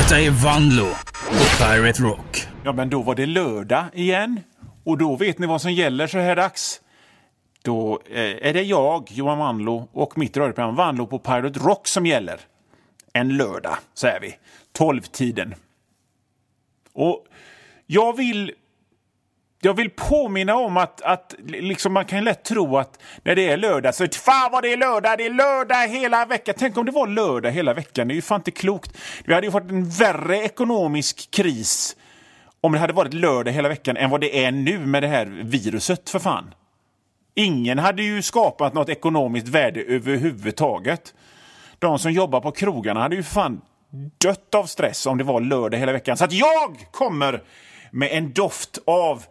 Detta är Vanlo på Pirate Rock. Ja, men då var det lördag igen. Och då vet ni vad som gäller så här dags. Då är det jag, Johan Vanlo, och mitt radioprogram Vanlo på Pirate Rock som gäller. En lördag, säger vi. 12-tiden. Och jag vill påminna om att liksom man kan lätt tro att när det är lördag så fan vad det är lördag hela veckan. Tänk om det var lördag hela veckan, det är ju fan inte klokt. Vi hade ju fått en värre ekonomisk kris om det hade varit lördag hela veckan än vad det är nu med det här viruset för fan. Ingen hade ju skapat något ekonomiskt värde överhuvudtaget. De som jobbar på krogarna hade ju fan dött av stress om det var lördag hela veckan. Så att jag kommer med en doft av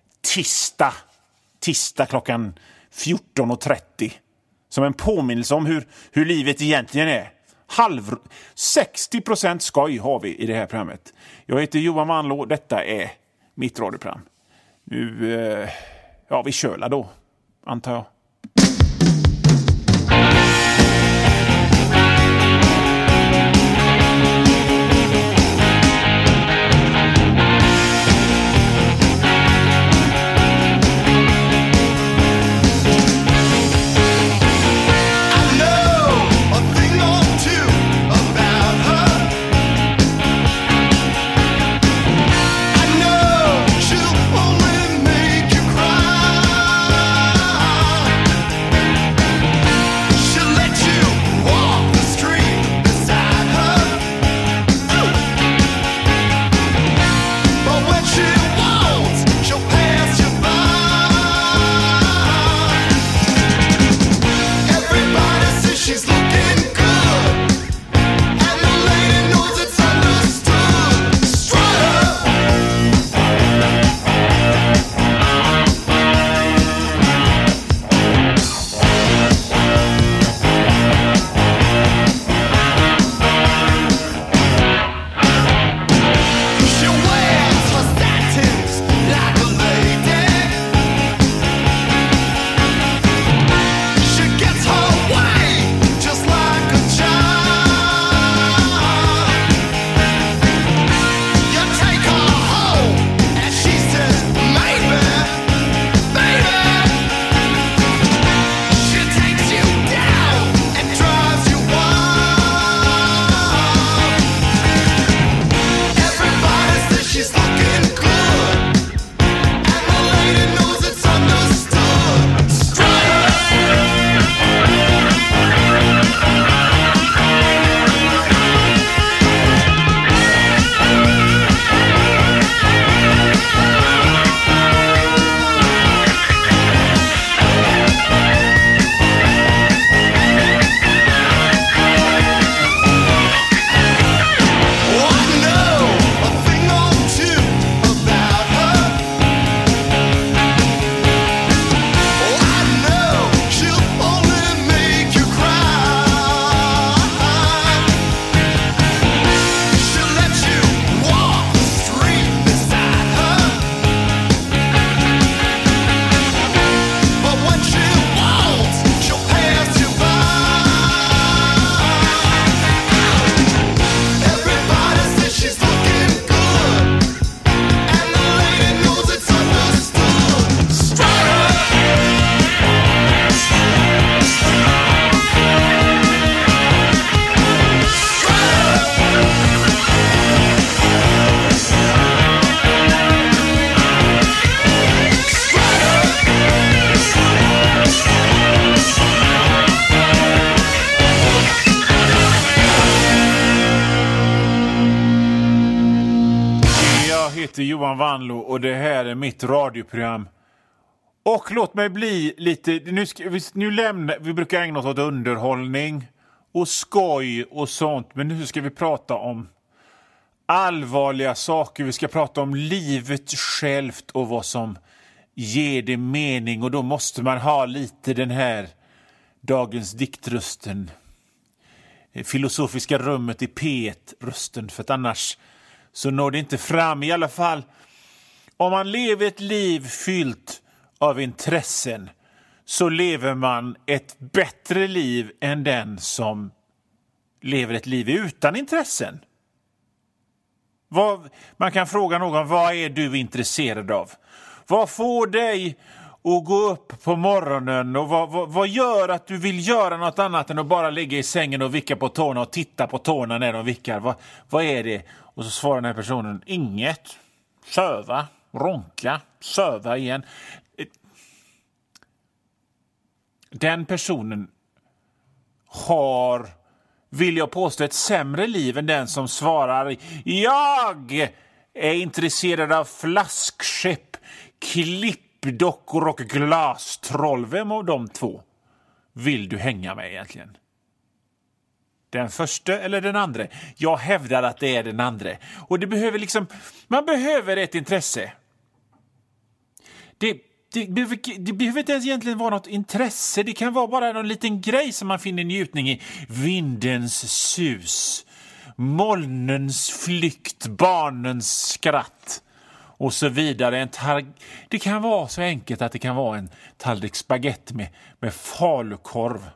tisdag klockan 14.30. Som en påminnelse om hur livet egentligen är. 60% skoj har vi i det här programmet. Jag heter Johan Vanlo, detta är mitt radioprogram. Nu, vi kör då, antar jag. Johan Vanlo och det här är mitt radioprogram. Och låt mig bli lite vi brukar ägna oss åt underhållning och skoj och sånt, men nu ska vi prata om allvarliga saker. Vi ska prata om livet självt och vad som ger det mening, och då måste man ha lite den här dagens diktrösten, filosofiska rummet i P1-rösten, för att annars så når det inte fram. I alla fall om man lever ett liv fyllt av intressen så lever man ett bättre liv än den som lever ett liv utan intressen. Man kan fråga någon, vad är du intresserad av? Vad får dig att gå upp på morgonen? Och vad gör att du vill göra något annat än att bara ligga i sängen och vicka på tårna och titta på tårna när de vickar? Vad är det? Och så svarar den här personen, inget. Söva, ronka, söva igen. Den personen har, vill jag påstå, ett sämre liv än den som svarar, jag är intresserad av flaskskepp, klippdockor och glastroll. Vem av de två vill du hänga med egentligen? Den första eller den andra? Jag hävdar att det är den andra. Och det behöver man behöver ett intresse. Det behöver inte ens egentligen vara något intresse. Det kan vara bara någon liten grej som man finner njutning i. Vindens sus, molnens flykt, barnens skratt och så vidare. Det kan vara så enkelt att det kan vara en tallrik spaghetti med falukorv.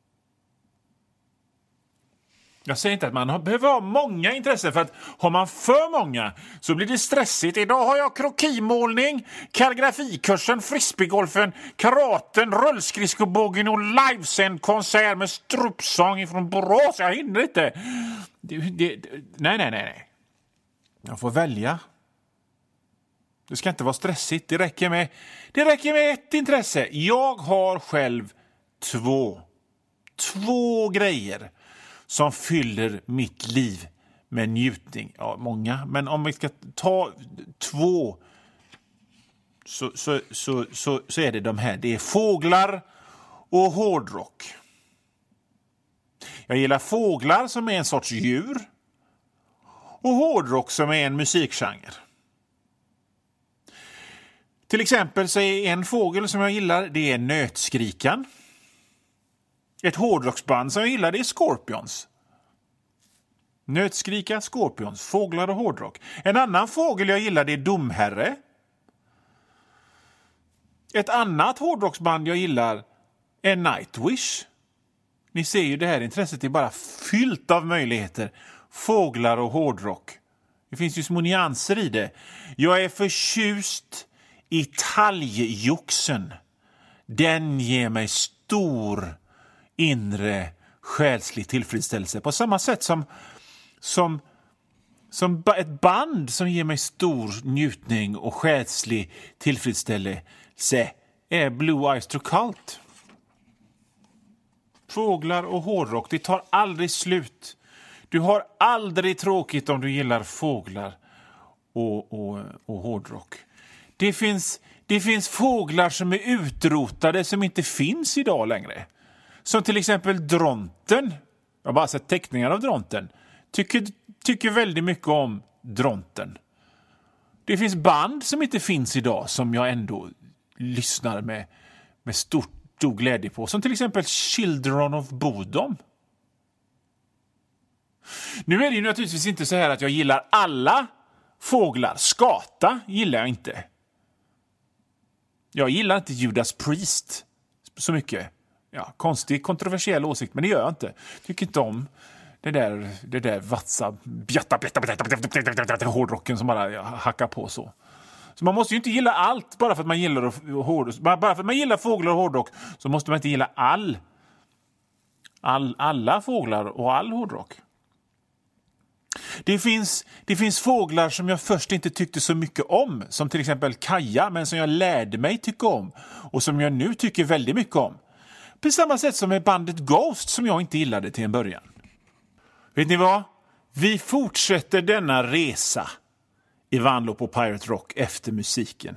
Jag säger inte att man behöver ha många intressen, för att har man för många så blir det stressigt. Idag har jag krokimålning, kalligrafikursen, frisbeegolfen, karaten, rullskridskobågen och livesänd konsert med strupsång från Borås. Jag hinner inte. Nej. Jag får välja. Det ska inte vara stressigt. Det räcker med ett intresse. Jag har själv två grejer som fyller mitt liv med njutning. Ja, många. Men om vi ska ta två så är det de här. Det är fåglar och hårdrock. Jag gillar fåglar som är en sorts djur. Och hårdrock som är en musikgenre. Till exempel så är en fågel som jag gillar, det är nötskrikan. Ett hårdrocksband som jag gillar, det är Scorpions. Nötskrika, Scorpions, fåglar och hårdrock. En annan fågel jag gillar, det är Domherre. Ett annat hårdrocksband jag gillar är Nightwish. Ni ser ju, det här intresset är bara fyllt av möjligheter. Fåglar och hårdrock. Det finns ju små nyanser i det. Jag är förtjust i talgjoxen. Den ger mig stor inre själslig tillfredsställelse. På samma sätt som ett band som ger mig stor njutning och själslig tillfredsställelse är Blue Oyster Cult. Fåglar och hårdrock, det tar aldrig slut. Du har aldrig tråkigt om du gillar fåglar och hårdrock. Det finns fåglar som är utrotade som inte finns idag längre. Som till exempel dronten. Jag har bara sett teckningar av dronten. Tycker väldigt mycket om dronten. Det finns band som inte finns idag som jag ändå lyssnar med stor glädje på. Som till exempel Children of Bodom. Nu är det ju naturligtvis inte så här att jag gillar alla fåglar. Skata gillar jag inte. Jag gillar inte Judas Priest så mycket. Ja, konstig, kontroversiell åsikt, men det gör jag inte. Tycker inte om det där vatsa, bjatta, hårdrocken som bara hackar på så. Så man måste ju inte gilla allt bara för att man gillar bara för att man gillar fåglar och hårdrock, så måste man inte gilla alla fåglar och all hårdrock. Det finns fåglar som jag först inte tyckte så mycket om, som till exempel kaja, men som jag lärde mig tycka om och som jag nu tycker väldigt mycket om. På samma sätt som med bandet Ghost som jag inte gillade till en början. Vet ni vad? Vi fortsätter denna resa i Vanlo på Pirate Rock efter musiken.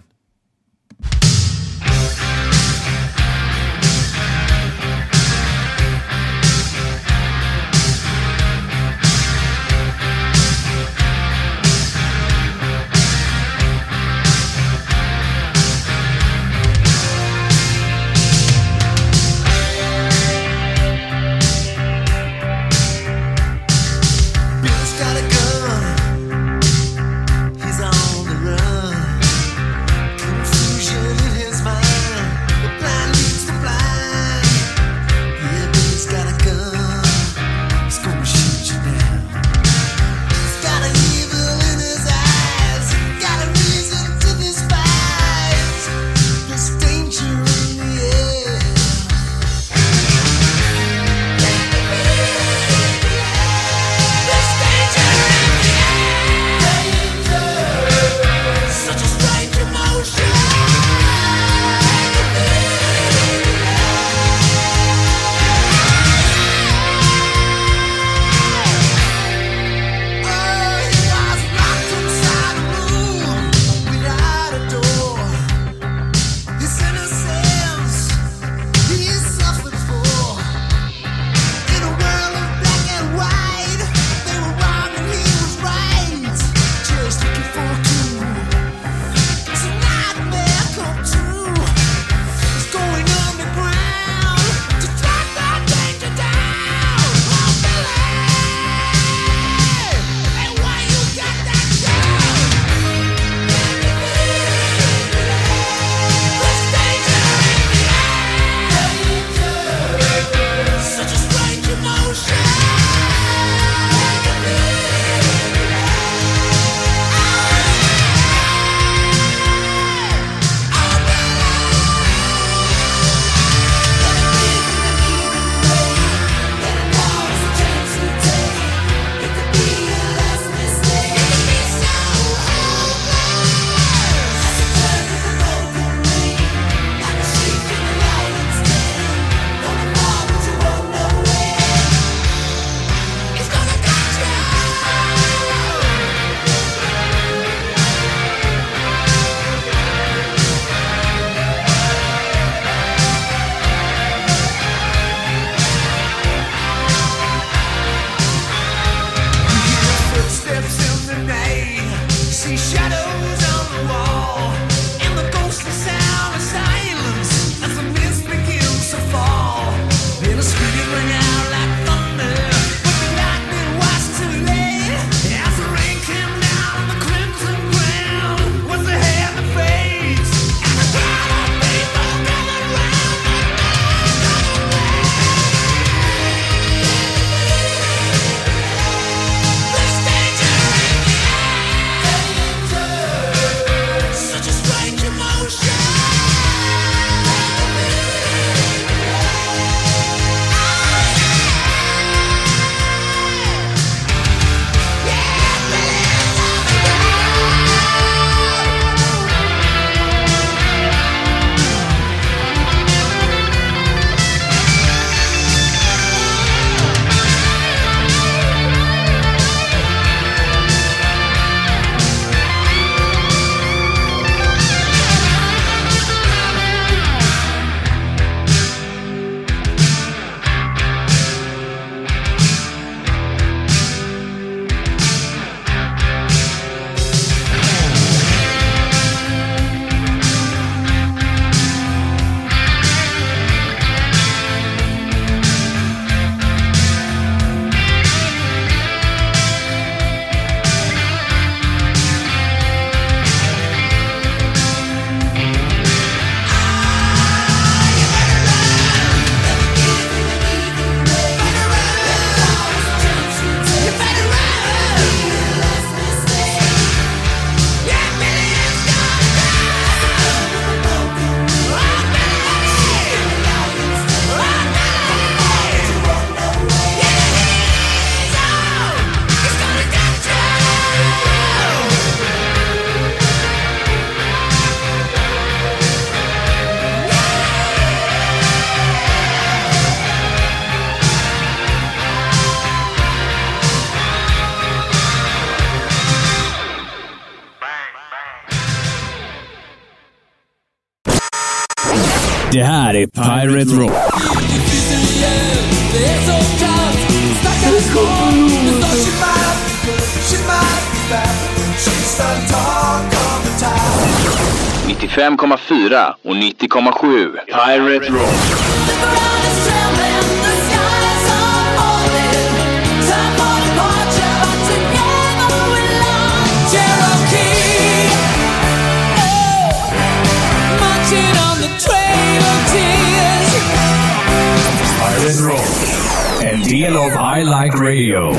Det här är Pirate Rock. Det är så kallt, stackars barn. Nu står she might, she's the talk of the town. 95,4 och 90,7 Pirate Rock. Pirate Rock, en del av I Like Radio.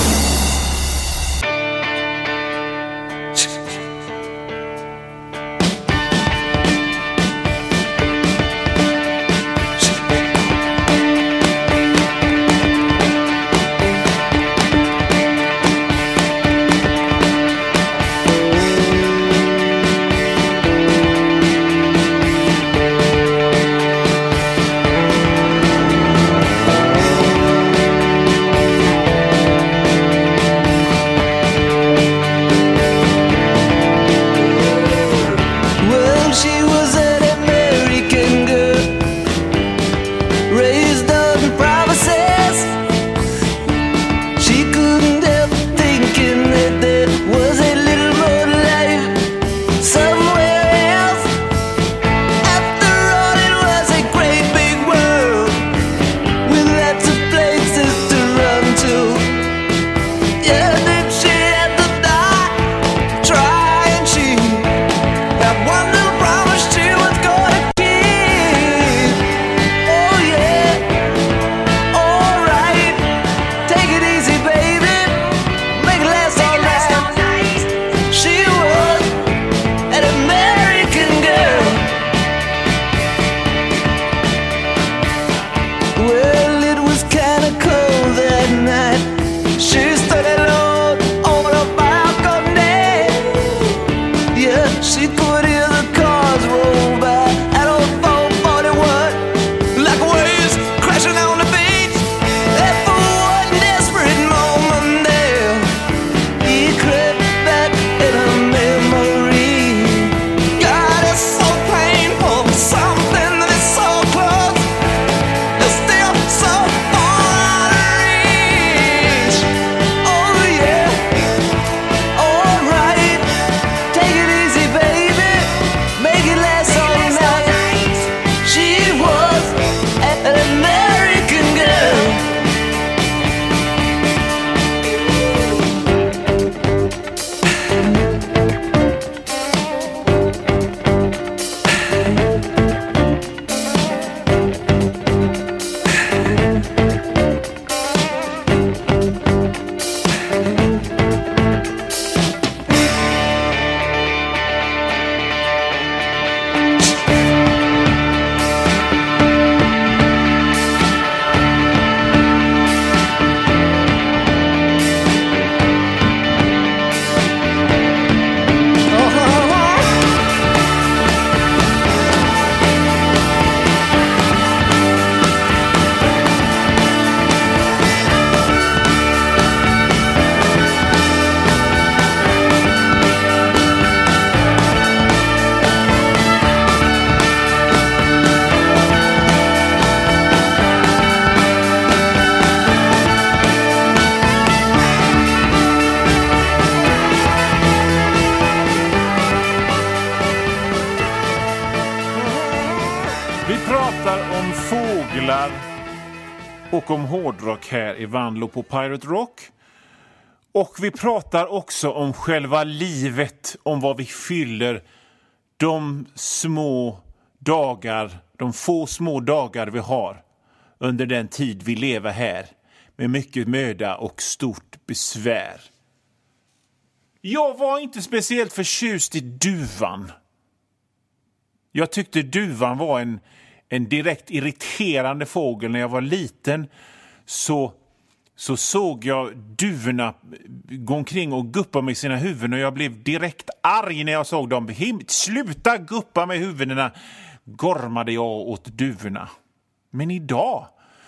Och om hårdrock här i Vanlo på Pirate Rock. Och vi pratar också om själva livet, om vad vi fyller de små dagar, de få små dagar vi har under den tid vi lever här med mycket möda och stort besvär. Jag var inte speciellt förtjust i duvan. Jag tyckte duvan var en direkt irriterande fågel. När jag var liten så såg jag duvorna gå omkring och guppa med sina huvuden, och jag blev direkt arg när jag såg dem. Sluta guppa med huvudena, gormade jag åt duvorna. Men idag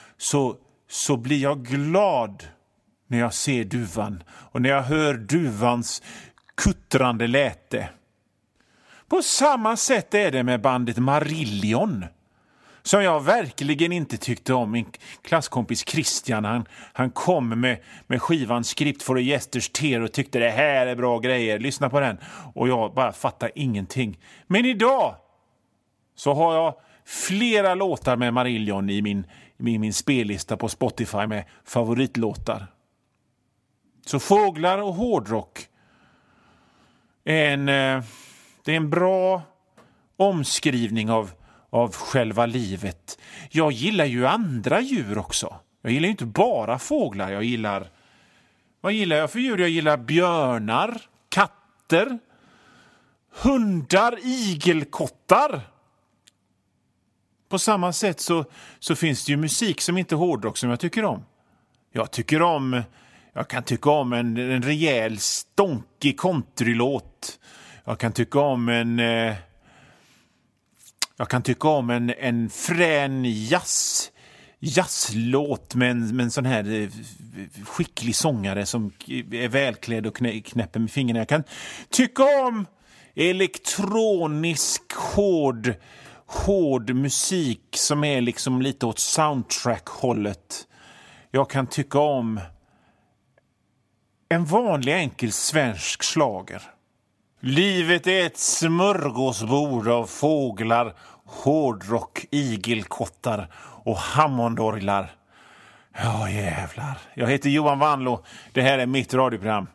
så blir jag glad när jag ser duvan och när jag hör duvans kuttrande läte. På samma sätt är det med bandet Marillion, som jag verkligen inte tyckte om. Min klasskompis Christian, han kom med skivan Script for a Yester's Tear och tyckte det här är bra grejer. Lyssna på den. Och jag bara fattar ingenting. Men idag så har jag flera låtar med Marillion i min spellista på Spotify med favoritlåtar. Så Fåglar och hårdrock det är en bra omskrivning av själva livet. Jag gillar ju andra djur också. Jag gillar ju inte bara fåglar. Vad gillar jag för djur? Jag gillar björnar, katter, hundar, igelkottar. På samma sätt så finns det ju musik som inte är hårdrock som jag tycker om. Jag kan tycka om en rejäl stonkig countrylåt. Jag kan tycka om en frän jazzlåt med en sån här skicklig sångare som är välklädd och knäpper med fingrarna. Jag kan tycka om elektronisk hård musik som är liksom lite åt soundtrack-hållet. Jag kan tycka om en vanlig enkel svensk slager. Livet är ett smörgåsbord av fåglar, hårdrock, igelkottar och hammondorglar. Ja, jävlar. Jag heter Johan Vanlo. Det här är mitt radioprogram.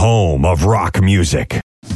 home of rock music.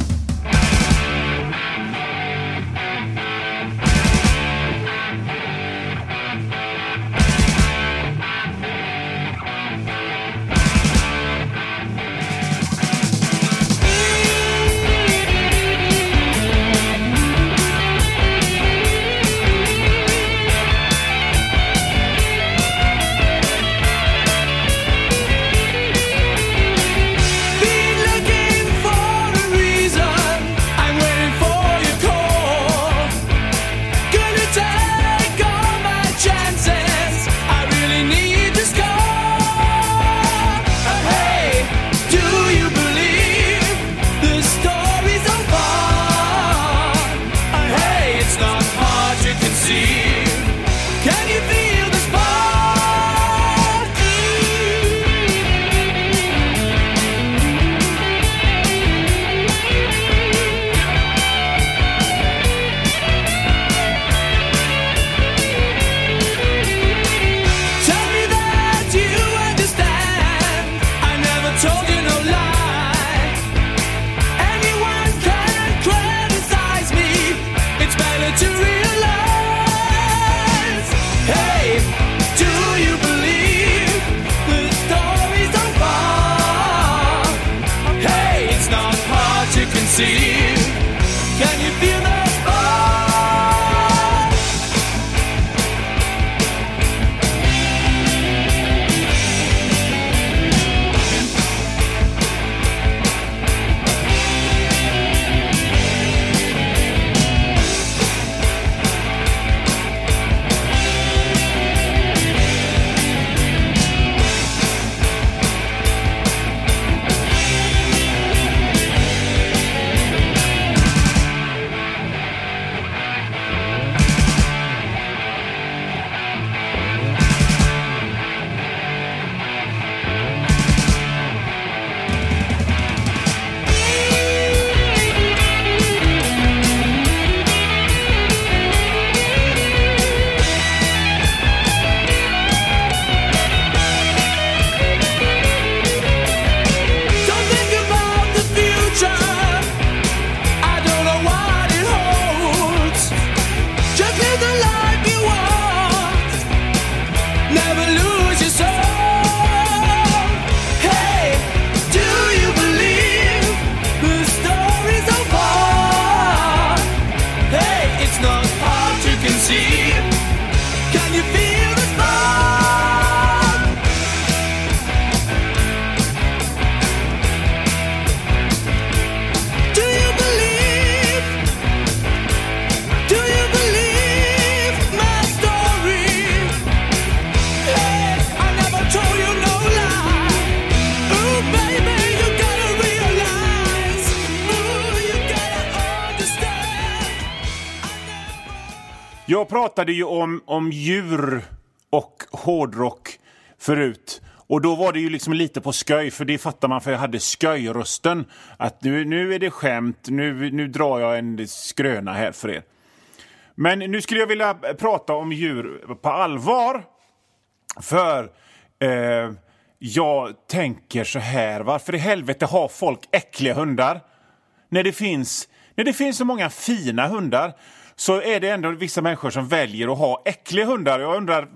Jag pratade ju om djur och hårdrock förut. Och då var det ju liksom lite på sköj, för det fattar man, för jag hade sköjrösten. Att nu är det skämt, nu drar jag en skröna här för er. Men nu skulle jag vilja prata om djur på allvar. För jag tänker så här, varför i helvete har folk äckliga hundar? När det finns så många fina hundar, så är det ändå vissa människor som väljer att ha äckliga hundar. Jag undrar,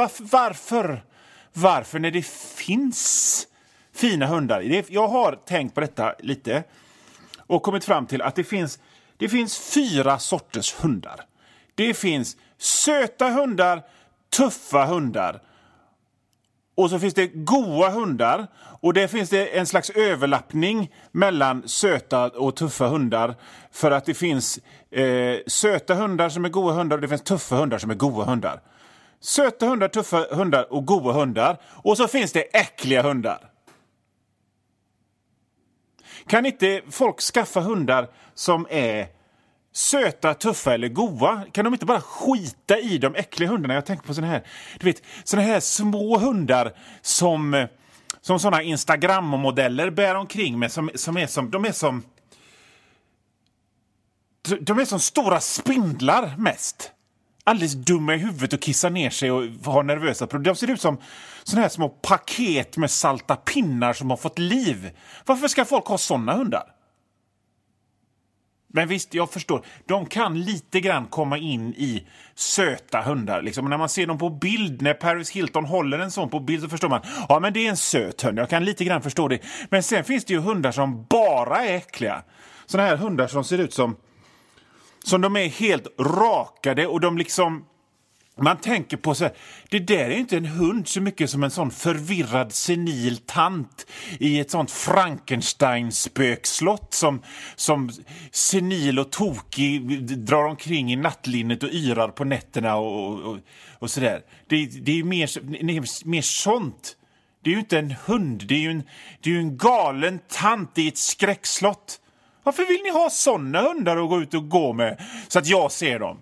varför när det finns fina hundar? Jag har tänkt på detta lite och kommit fram till att det finns 4 sorters hundar. Det finns söta hundar, tuffa hundar. Och så finns det goa hundar. Och det finns det en slags överlappning mellan söta och tuffa hundar. För att det finns söta hundar som är goa hundar och det finns tuffa hundar som är goa hundar. Söta hundar, tuffa hundar och goa hundar. Och så finns det äckliga hundar. Kan inte folk skaffa hundar som är söta, tuffa eller goa? Kan de inte bara skita i de äckliga hundarna? Jag tänker på såna här små hundar som såna Instagram-modeller bär omkring med, de är som stora spindlar mest. Alldeles dumma i huvudet och kissar ner sig och har nervösa problem. De ser ut som såna här små paket med salta pinnar som har fått liv. Varför ska folk ha såna hundar? Men visst, jag förstår. De kan lite grann komma in i söta hundar. Liksom. När man ser dem på bild, när Paris Hilton håller en sån på bild, så förstår man, ja men det är en söt hund. Jag kan lite grann förstå det. Men sen finns det ju hundar som bara är äckliga. Såna här hundar som ser ut som de är helt rakade och de liksom... Man tänker på så här, det där är inte en hund så mycket som en sån förvirrad senil tant i ett sånt Frankenstein-spökslott som senil och tokig drar omkring i nattlinnet och yrar på nätterna och sådär. Det är mer sånt. Det är ju inte en hund, det är ju en galen tant i ett skräckslott. Varför vill ni ha såna hundar att gå ut och gå med så att jag ser dem?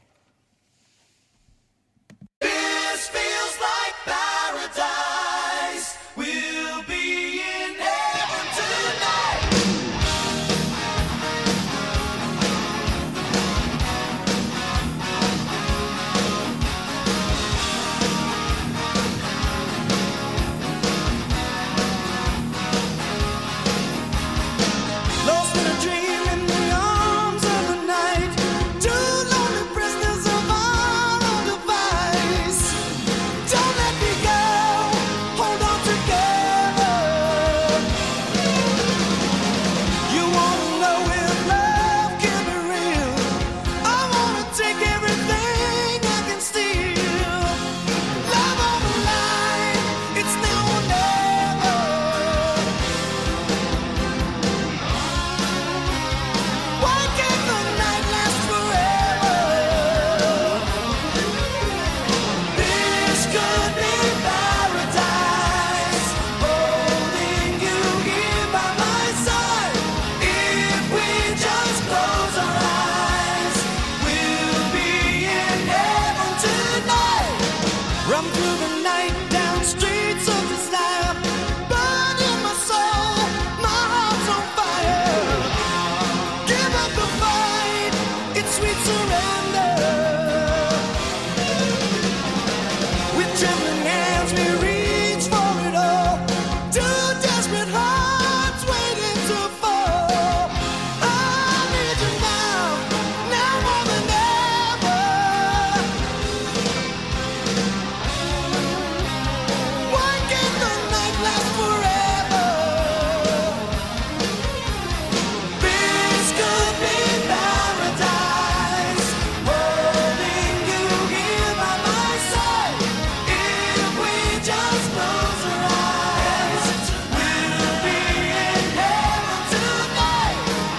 This feels like paradise. We'll be in heaven tonight. Lost in a dream in the arms of the night. Two lonely prisoners of our own device. Don't let me go. Hold on together. You wanna know if love can be real? I wanna take everything I can steal. Love on the line. It's now or never. Why can't the night last forever? This could be paradise, holding you here by my side. If we just close our eyes, we'll be in heaven tonight. Run through the night down streets of desire, burn in my soul, my heart's on fire. Give up the fight, it's sweet surrender. With trembling hands we reach for it all. Two desperate hearts waiting to fall. I need you now, now more than ever. Why can't the night last forever? This could be paradise, holding you here by my side. If we just close our eyes, we'll be in heaven tonight.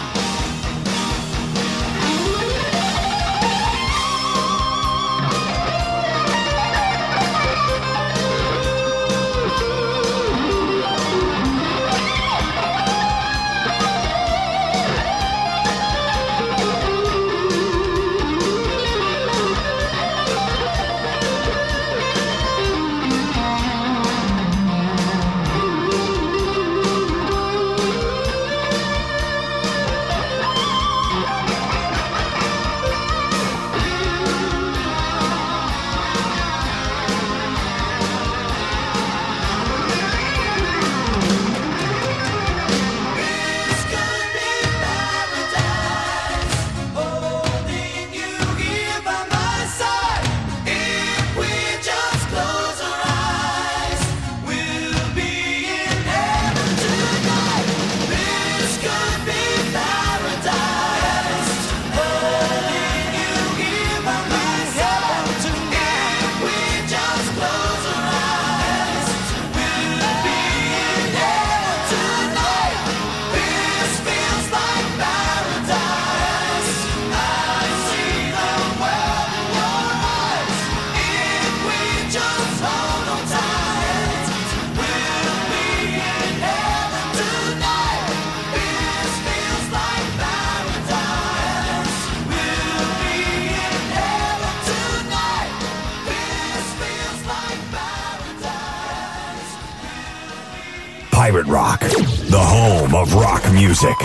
This could be paradise, holding you here by my side. If we just close our eyes, we'll be in heaven tonight. This could be paradise, holding you here by my side. If we just close our eyes, we'll be in heaven tonight. This feels like paradise. I see the world in your eyes. If we just hold on tight, we'll be in heaven tonight. This feels like paradise. We'll be in heaven tonight. This feels like paradise. Pirate Rock, the home of rock music.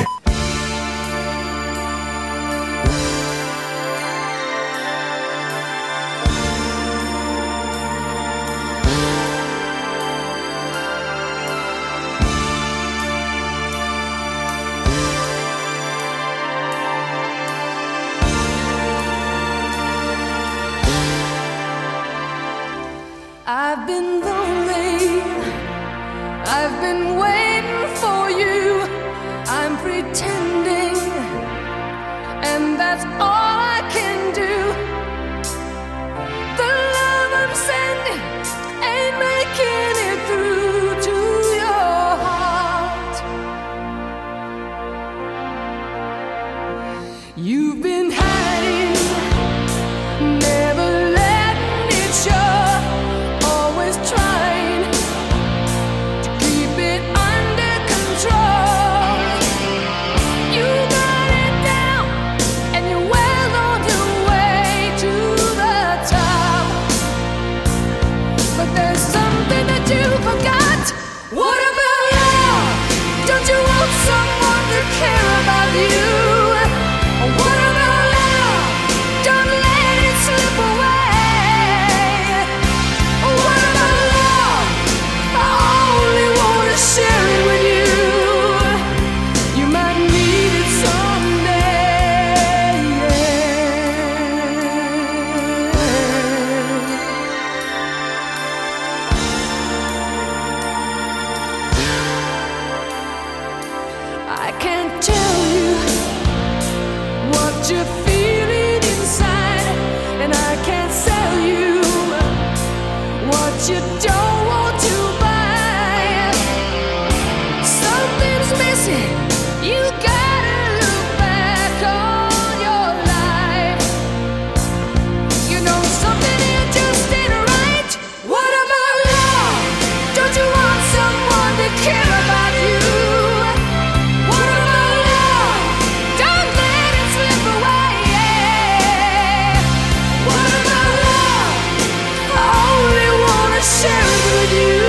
that you don't want to buy. Something's missing. You gotta look back on your life. You know something here just ain't right. What about love? Don't you want someone to care about you? What about love? Don't let it slip away. What about love? I only wanna share it with you.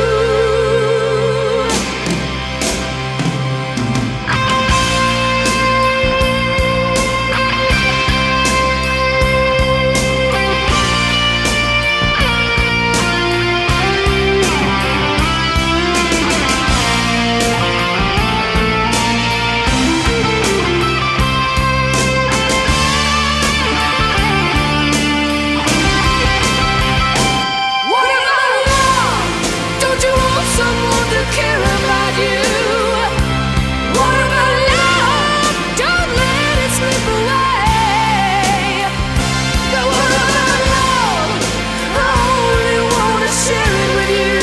What about love? Don't you want someone to care about you? What about love? Don't let it slip away. But what about love? I only wanna share it with you.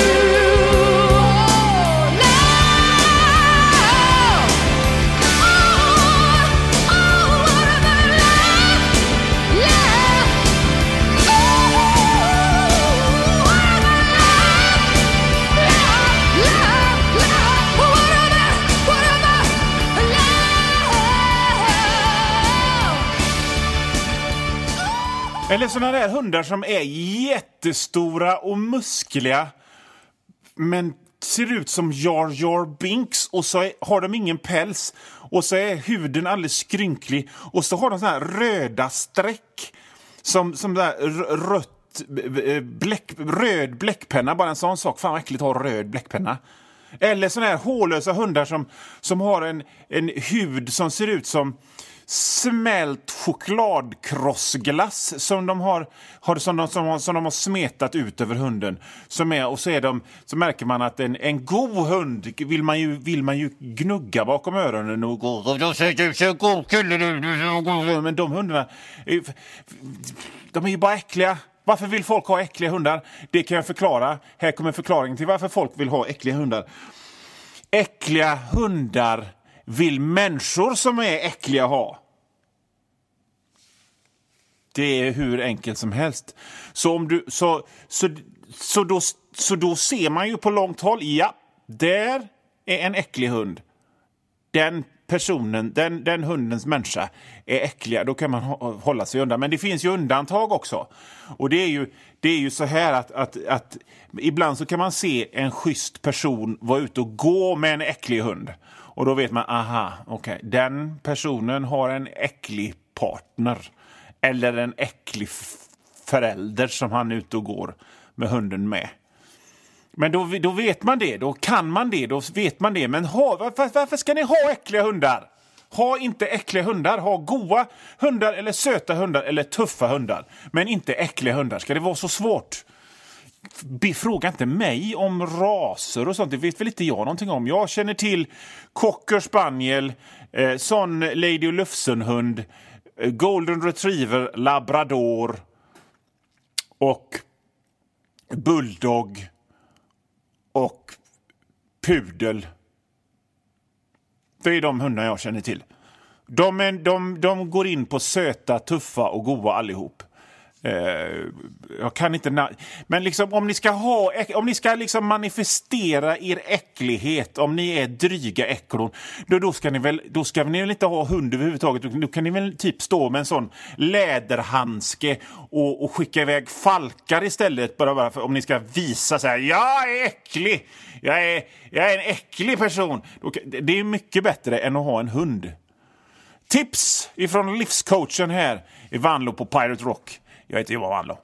Oh, love. Oh, what about love? Love. Eller såna där hundar som är jättestora och muskliga men ser ut som Jar Jar Binks och så har de ingen päls och så är huden alldeles skrynklig och så har de såna här röda streck som där röd bläckpenna, bara en sån sak. Fan vad äckligt att ha röd bläckpenna. Eller såna här hårlösa hundar som har en hud som ser ut som smält chokladkrossglass som de har smetat ut över hunden så märker man att en god hund vill man ju gnugga bakom öronen och gå, men de hundarna de är ju bara äckliga. Varför vill folk ha äckliga hundar? Det kan jag förklara. Här kommer förklaringen till varför folk vill ha äckliga hundar. Äckliga hundar vill människor som är äckliga ha. Det är hur enkelt som helst. Så då ser man ju på långt håll, ja, där är en äcklig hund. Den personen, den hundens människa är äckliga, då kan man hålla sig undan. Men det finns ju undantag också. Och det är ju så här att ibland så kan man se en schysst person vara ute och gå med en äcklig hund. Och då vet man, okej, den personen har en äcklig partner. Eller en äcklig förälder som han är ute och går med hunden med. Men då vet man det, då kan man det, då vet man det. Men varför ska ni ha äckliga hundar? Ha inte äckliga hundar, ha goda hundar eller söta hundar eller tuffa hundar. Men inte äckliga hundar, ska det vara så svårt? Fråga inte mig om raser och sånt, det vet väl inte jag någonting om. Jag känner till Cocker Spaniel, sån Lady och Lufsenhund, Golden Retriever, Labrador och Bulldog och Pudel. Det är de hundar jag känner till. De går in på söta, tuffa och goda allihop. Jag kan inte men liksom om ni ska liksom manifestera er äcklighet, om ni är dryga äcklon, då ska ni väl inte ha hund överhuvudtaget. Då kan ni väl typ stå med en sån läderhandske och skicka iväg falkar istället, bara för om ni ska visa så här: jag är äcklig, jag är en äcklig person. Det är mycket bättre än att ha en hund. Tips ifrån livscoachen här i Vanlo på Pirate Rock. Jag heter Johan Vanlo.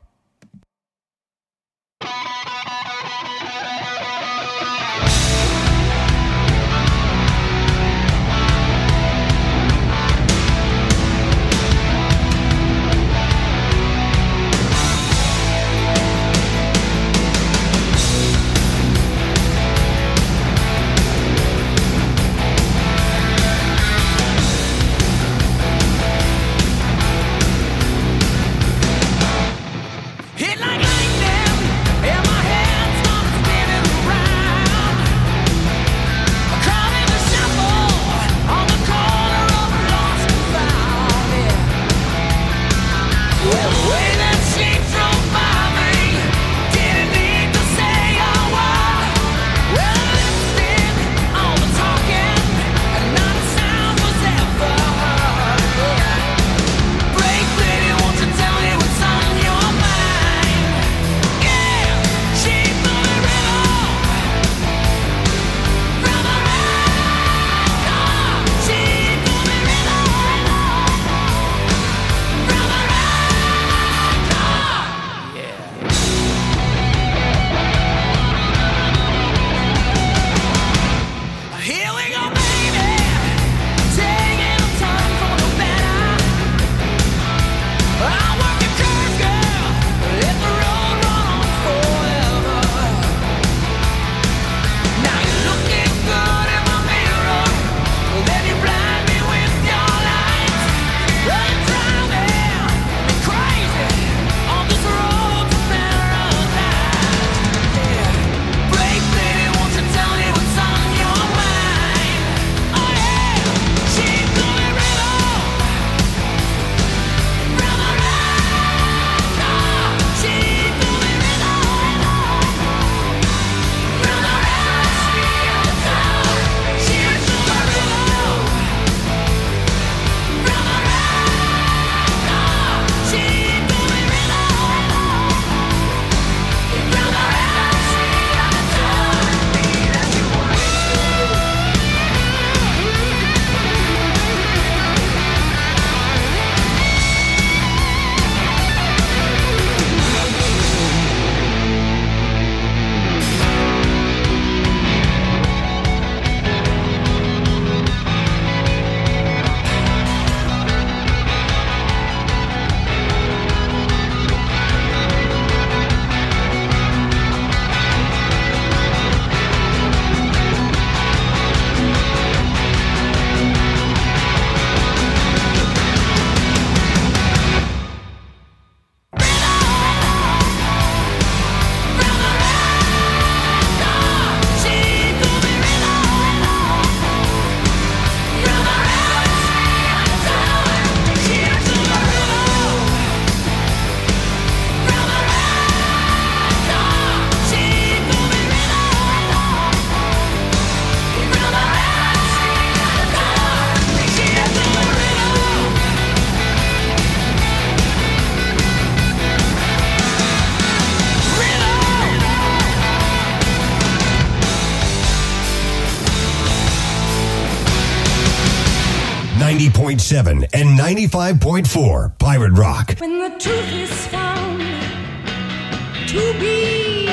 90.7 and 95.4 Pirate Rock. When the truth is found to be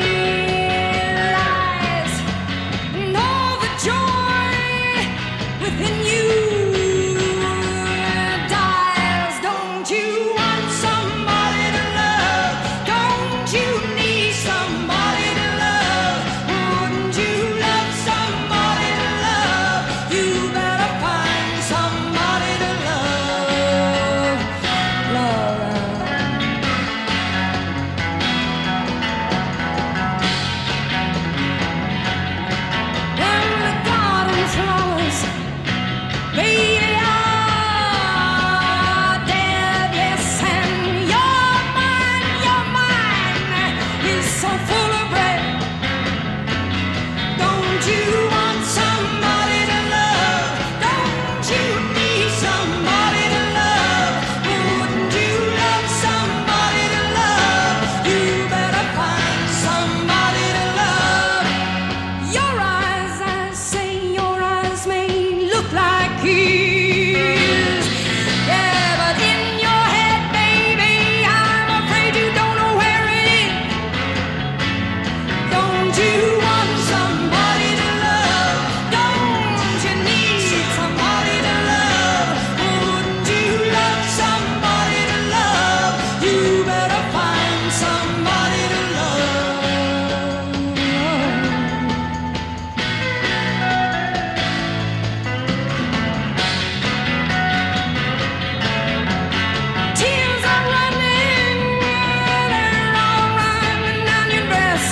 lies, and all the joy within you dies. Don't you want somebody to love? Don't you need somebody to love? Wouldn't you love somebody to love? You better find somebody to love. Love. When the garden flowers, baby, are dead, yes, and your mind is so full of bread. Don't you want somebody to love? Don't you need somebody to love? Wouldn't you love somebody to love? You better find somebody to love. Your eyes, I say, your eyes may look like his. Yeah, but in your head, baby, I'm afraid you don't know where it is. Don't you want somebody to love? Don't you need somebody to love? Wouldn't you love somebody to love? You better find somebody to love. Tears are running, they're all running down your dress.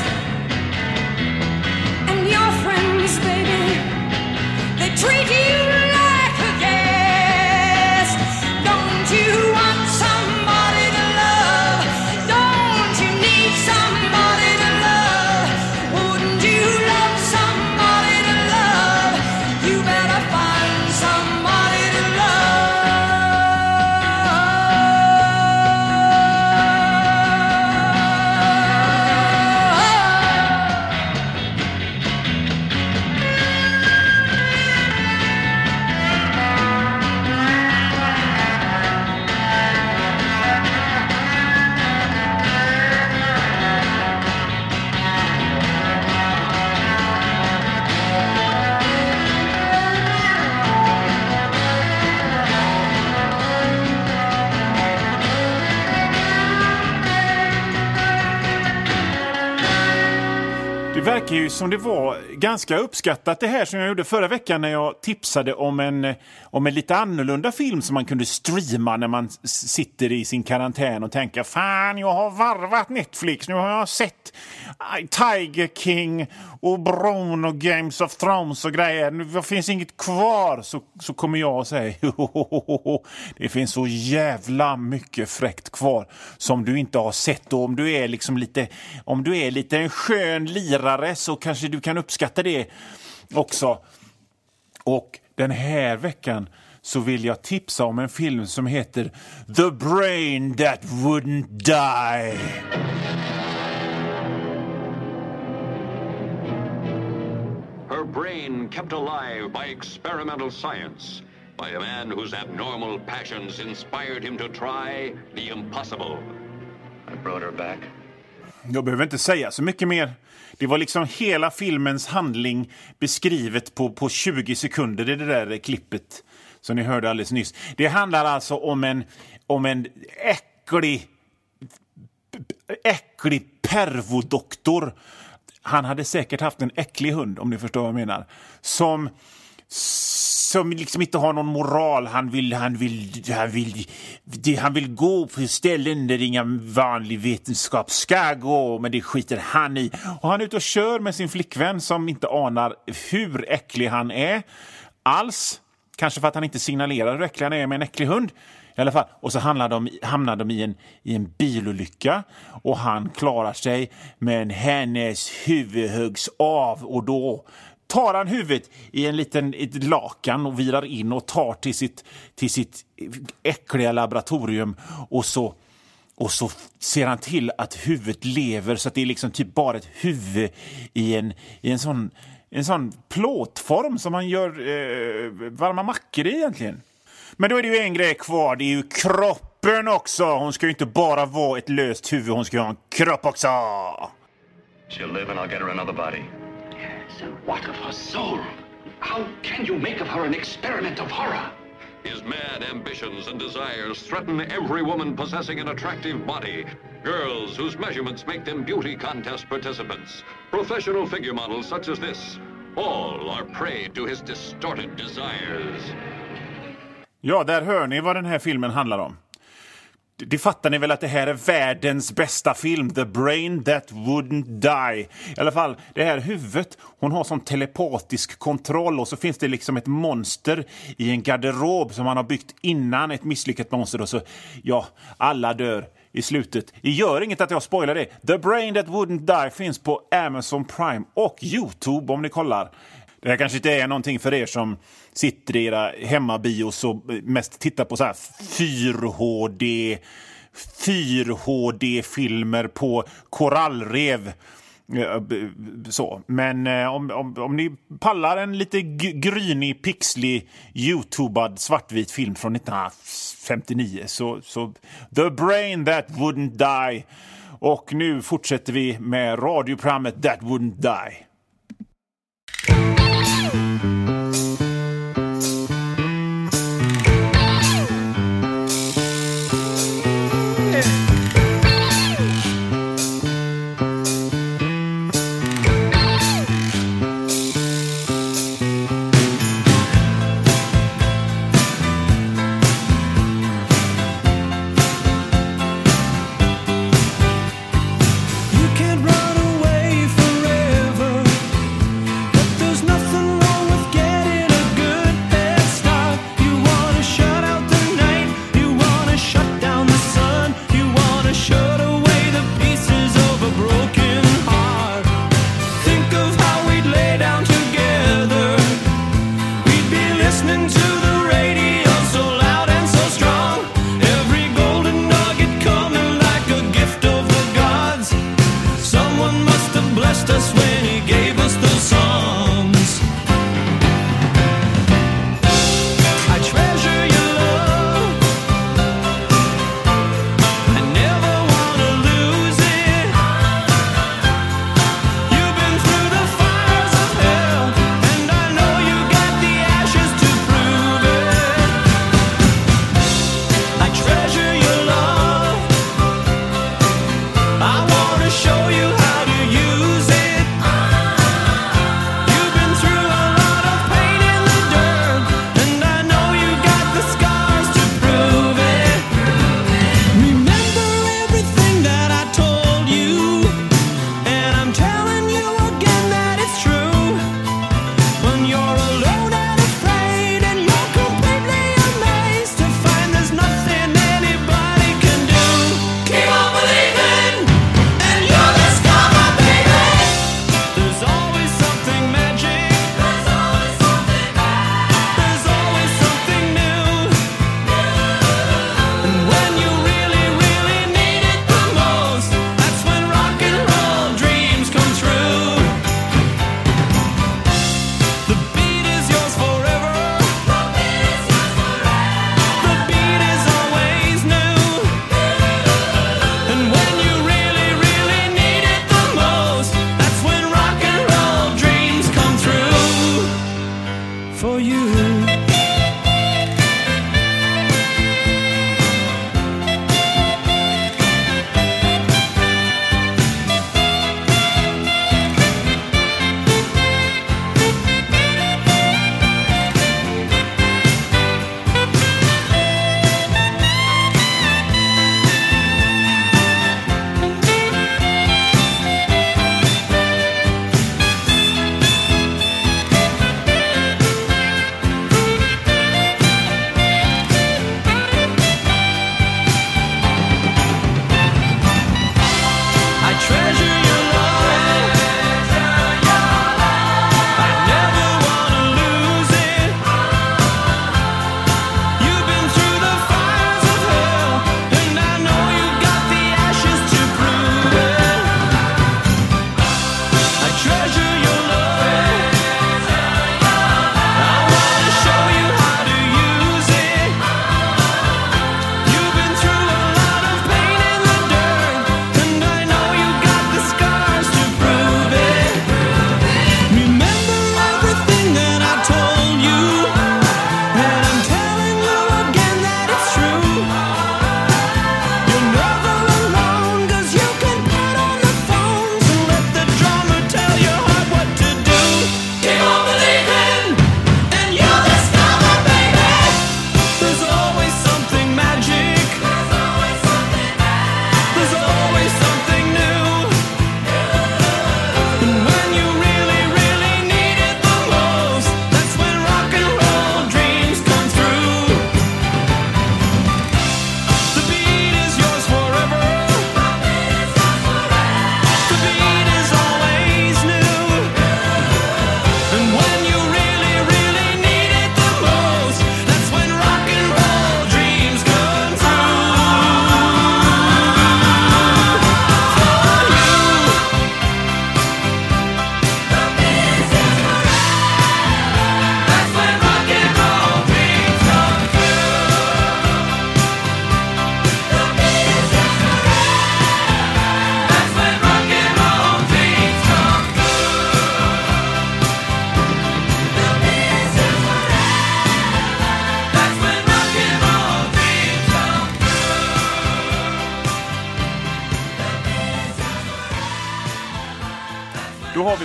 And your friends, baby, they treat you like a guest. Don't you want somebody to love? Don't you need somebody to love? Wouldn't you love somebody to love? You better find somebody to Det verkar ju som det var ganska uppskattat det här som jag gjorde förra veckan när jag tipsade om en lite annorlunda film som man kunde streama när man sitter i sin karantän och tänker fan, jag har varvat Netflix, nu har jag sett Tiger King och Bron och Games of Thrones och grejer, det finns inget kvar, så kommer jag och säger det finns så jävla mycket fräckt kvar som du inte har sett, och om du är liksom lite en skön lirare så kanske du kan uppskatta det också. Och den här veckan så vill jag tipsa om en film som heter The Brain That Wouldn't Die. Her brain kept alive by experimental science, by a man whose abnormal passions inspired him to try the impossible. I brought her back. Jag behöver inte säga så mycket mer. Det var liksom hela filmens handling beskrivet på 20 sekunder i det där klippet som ni hörde alldeles nyss. Det handlar alltså om en äcklig pervodoktor. Han hade säkert haft en äcklig hund, om ni förstår vad jag menar. Som liksom inte har någon moral. Han vill gå på ställen där inga vanlig vetenskap ska gå, men det skiter han i. Och han är ute och kör med sin flickvän som inte anar hur äcklig han är alls. Kanske för att han inte signalerar hur äcklig han är med en äcklig hund. I alla fall. Och så hamnar de i en bilolycka och han klarar sig, men hennes huvud huggs av, och då tar han huvudet i ett lakan och virar in och tar till sitt äckliga laboratorium, och så ser han till att huvudet lever, så att det är liksom typ bara ett huvud i en sån plåtform som man gör varma mackor i egentligen. Men då är det ju en grej kvar, det är ju kroppen också. Hon ska ju inte bara vara ett löst huvud, hon ska ju ha en kropp också. She'll live and I'll get her another body. Yes, and what of her soul? How can you make of her an experiment of horror? His mad ambitions and desires threaten every woman possessing an attractive body. Girls whose measurements make them beauty contest participants. Professional figure models such as this. All are prey to his distorted desires. Ja, där hör ni vad den här filmen handlar om. Det fattar ni väl att det här är världens bästa film, The Brain That Wouldn't Die. I alla fall, det här huvudet, hon har sån telepatisk kontroll och så finns det liksom ett monster i en garderob som man har byggt innan ett misslyckat monster och så, ja, alla dör i slutet. Det gör inget att jag spoilar det. The Brain That Wouldn't Die finns på Amazon Prime och YouTube om ni kollar. Det här kanske inte är någonting för er som sitter i era hemmabios och mest tittar på så här 4HD-filmer på korallrev. Så. Men om ni pallar en lite grynig, pixlig, YouTubad svartvit film från 1959 så The Brain That Wouldn't Die. Och nu fortsätter vi med radioprogrammet That Wouldn't Die. You can't run away forever.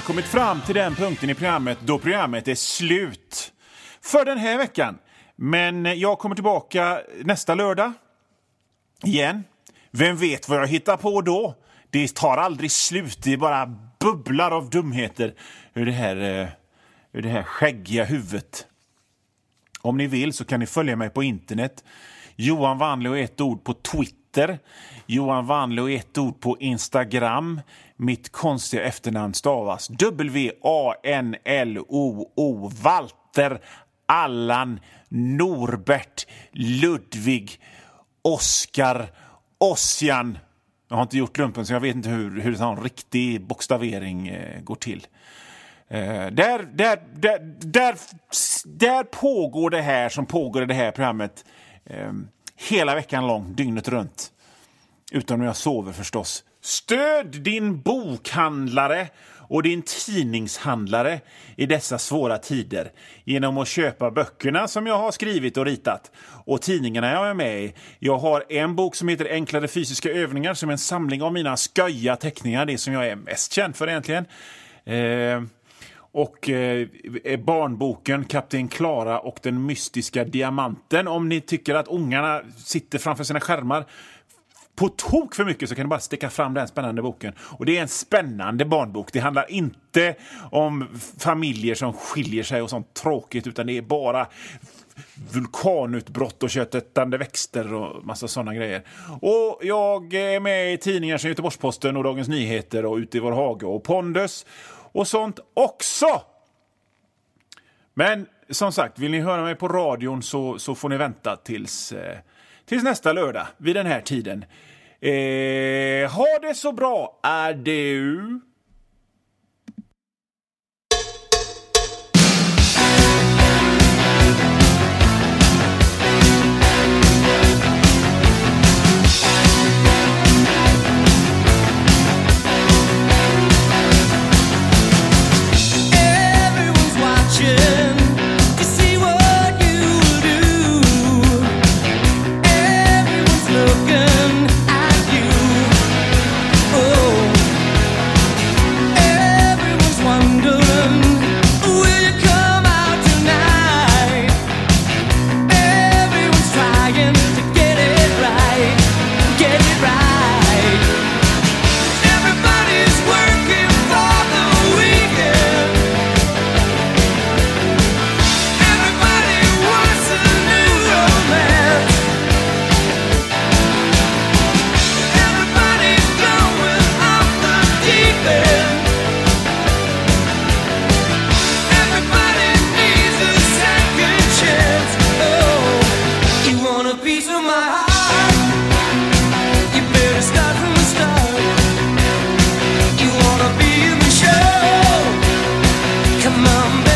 kommit fram till den punkten i programmet då programmet är slut för den här veckan. Men jag kommer tillbaka nästa lördag igen. Vem vet vad jag hittar på då? Det tar aldrig slut, det är bara bubblar av dumheter ur det här skäggiga huvudet. Om ni vill så kan ni följa mig på internet. Johan Wanlöö ett ord på Twitter. Johan Wanlöö ett ord på Instagram. Mitt konstiga efternamn stavas W-A-N-L-O-O. Walter, Allan, Norbert, Ludvig, Oskar, Ossian. Jag har inte gjort lumpen så jag vet inte hur en sån riktig bokstavering går till. Där pågår det här som pågår i det här programmet hela veckan lång, dygnet runt. Utan när jag sover förstås. Stöd din bokhandlare och din tidningshandlare i dessa svåra tider genom att köpa böckerna som jag har skrivit och ritat och tidningarna jag är med i. Jag har en bok som heter Enklare fysiska övningar som är en samling av mina sköja teckningar, det som jag är mest känd för egentligen. Och barnboken Kapten Klara och den mystiska diamanten. Om ni tycker att ungarna sitter framför sina skärmar på tok för mycket så kan ni bara sticka fram den spännande boken. Och det är en spännande barnbok. Det handlar inte om familjer som skiljer sig och sånt tråkigt, utan det är bara vulkanutbrott och köttätande växter och massa sådana grejer. Och jag är med i tidningar som Göteborgs-Posten och Dagens Nyheter och Ute i vår hage och Pondus och sånt också. Men som sagt, vill ni höra mig på radion så får ni vänta tills nästa lördag vid den här tiden. Ha det så bra, adeu! Everyone's watching to see what you do. Everyone's looking at you. Oh, everyone's wondering, will you come out tonight? Everyone's trying to get it right, get it right. Everybody's working for the weekend. Everybody wants a new romance. Everybody's going off the deep end. Everybody needs a second chance. Oh, you want a piece of my heart? You better start from the start. You wanna be in the show? Come on, baby.